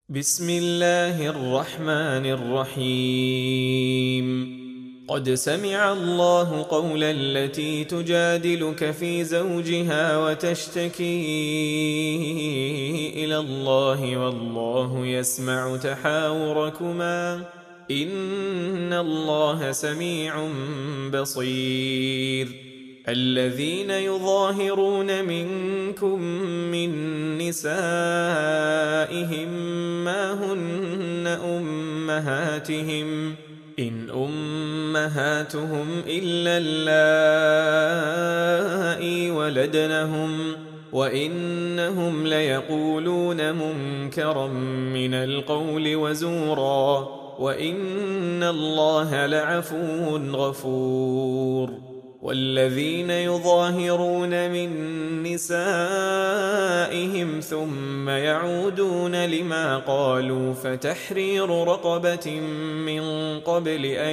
بسم الله الرحمن الرحيم. قد سمع الله قول التي تجادلك في زوجها وتشتكي إلى الله والله يسمع تحاوركما إن الله سميع بصير. الذين يظاهرون منكم من نسائهم ما هن أمهاتهم إن أمهاتهم إلا اللائي ولدنهم وإنهم ليقولون منكرا من القول وزورا وإن الله لعفو غفور. والذين يظاهرون من نسائهم ثم يعودون لما قالوا فتحرير رقبة من قبل أن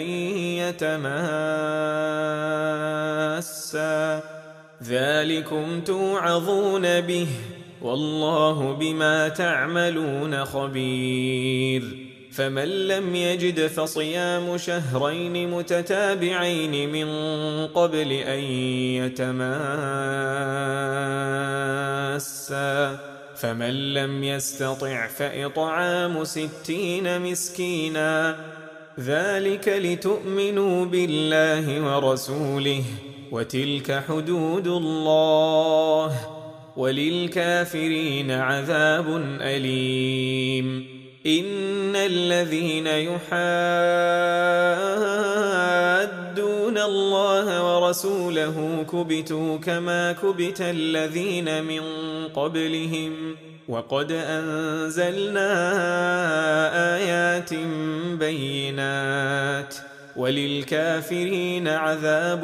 يتماسا ذلكم توعظون به والله بما تعملون خبير. فمن لم يجد فصيام شهرين متتابعين من قبل أن يتماسا فمن لم يستطع فإطعام 60 مسكينا ذلك لتؤمنوا بالله ورسوله وتلك حدود الله وللكافرين عذاب أليم. إن الذين يحادون الله ورسوله كبتوا كما كبت الذين من قبلهم وقد أنزلنا آيات بينات وللكافرين عذاب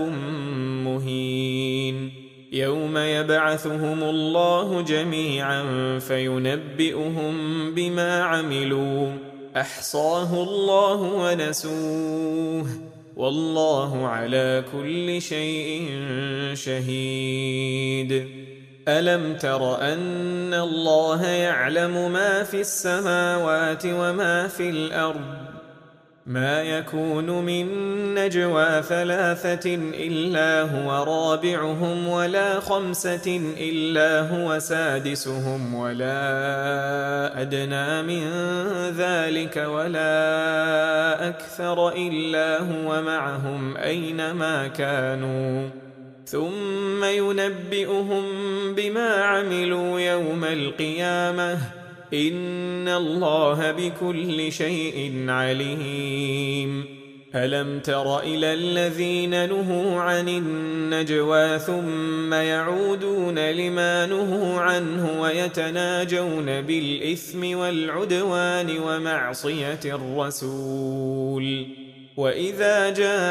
مهين. يوم يبعثهم الله جميعا فينبئهم بما عملوا أحصاه الله ونسوه والله على كل شيء شهيد. ألم تر أن الله يعلم ما في السماوات وما في الأرض ما يكون من نجوى 3 إلا هو رابعهم ولا 5 إلا هو سادسهم ولا أدنى من ذلك ولا أكثر إلا هو معهم أينما كانوا ثم ينبئهم بما عملوا يوم القيامة إن الله بكل شيء عليم. ألم تر إلى الذين نهوا عن النجوى ثم يعودون لما نهوا عنه ويتناجون بالإثم والعدوان ومعصية الرسول وإذا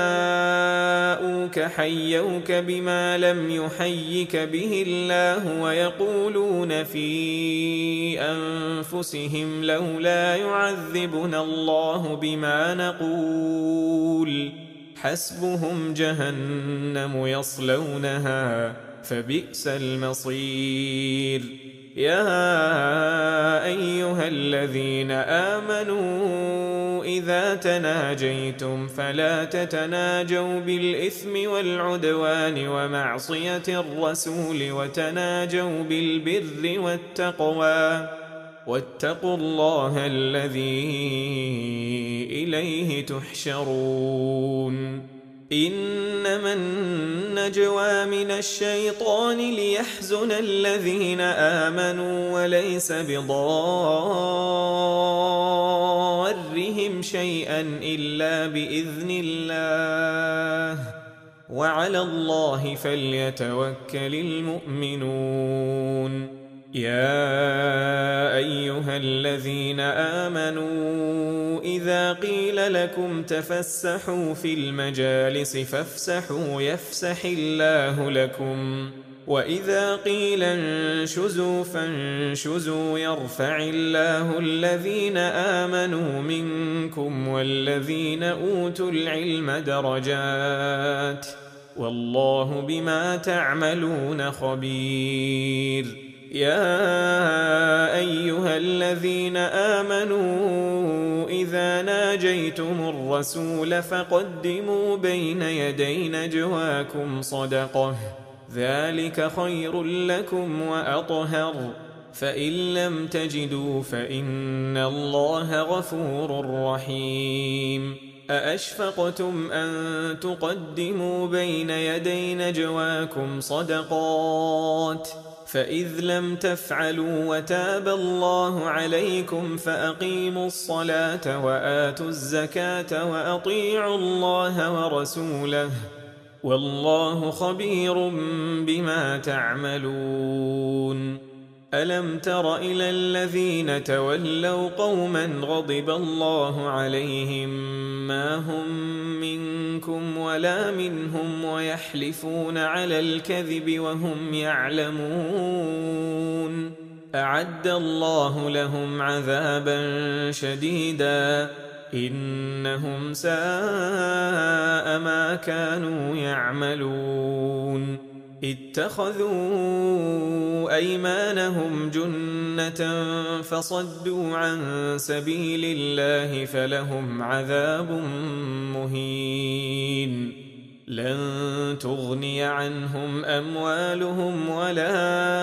جاءوك حيوك بما لم يحيك به الله ويقولون في أنفسهم لولا يعذبنا الله بما نقول حسبهم جهنم يصلونها فبئس المصير. يا أيها الذين آمنوا إذا تناجيتم فلا تتناجوا بالإثم والعدوان ومعصية الرسول وتناجوا بالبر والتقوى واتقوا الله الذي إليه تحشرون. إنما النجوى من الشيطان ليحزن الذين آمنوا وليس بضارهم شيئا إلا بإذن الله وعلى الله فليتوكل المؤمنون. يا أيها الذين آمنوا إذا قيل لكم تفسحوا في المجالس فافسحوا يفسح الله لكم وإذا قيل انشزوا فانشزوا يرفع الله الذين آمنوا منكم والذين أوتوا العلم درجات والله بما تعملون خبير. يا أيها الذين آمنوا إذا ناجيتم الرسول فقدموا بين يدي نجواكم صدقة ذلك خير لكم وأطهر فإن لم تجدوا فإن الله غفور رحيم أأشفقتم أن تقدموا بين يدي نجواكم صدقات فإذ لم تفعلوا وتاب الله عليكم فأقيموا الصلاة وآتوا الزكاة وأطيعوا الله ورسوله والله خبير بما تعملون ألم تر إلى الذين تولوا قوما غضب الله عليهم ما هم منكم ولا منهم ويحلفون على الكذب وهم يعلمون أعد الله لهم عذابا شديدا إنهم ساء ما كانوا يعملون اتخذوا أيمانهم جنة فصدوا عن سبيل الله فلهم عذاب مهين لن تغني عنهم أموالهم ولا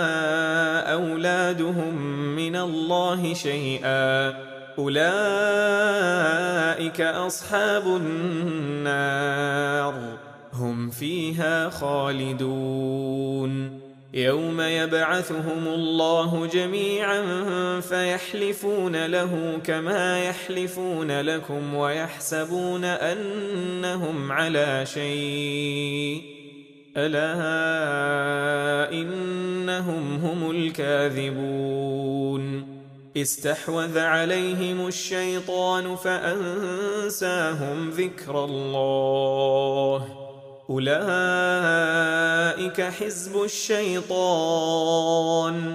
أولادهم من الله شيئا أولئك أصحاب النار هم فيها خالدون يوم يبعثهم الله جميعا فيحلفون له كما يحلفون لكم ويحسبون أنهم على شيء ألا إنهم هم الكاذبون استحوذ عليهم الشيطان فأنساهم ذكر الله أولئك حزب الشيطان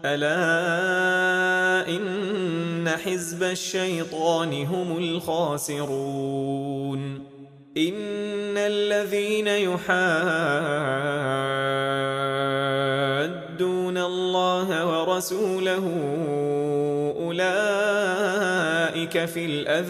ألا إن حزب الشيطان هم الخاسرون إن الذين يحادون الله ورسوله أولئك في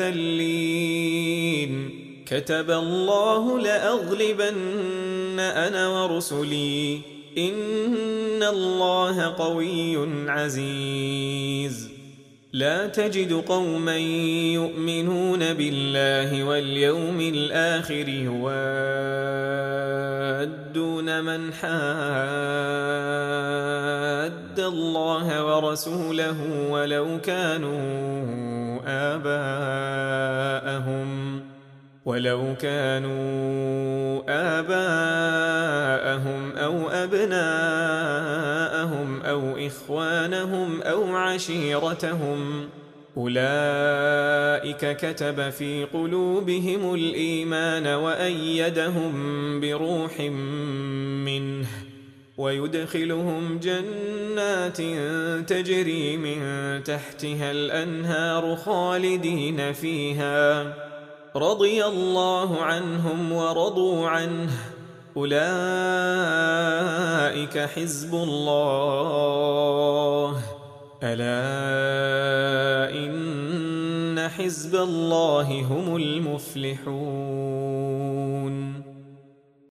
الأذلين كتب الله لأغلبن أنا ورسلي إن الله قوي عزيز لا تجد قوما يؤمنون بالله واليوم الآخر يوادون من حاد الله ورسوله ولو كانوا آباءهم أو أبناءهم أو إخوانهم أو عشيرتهم أولئك كتب في قلوبهم الإيمان وأيدهم بروح منه ويدخلهم جنات تجري من تحتها الأنهار خالدين فيها رضي الله عنهم ورضوا عنه أولئك حزب الله ألا إن حزب الله هم المفلحون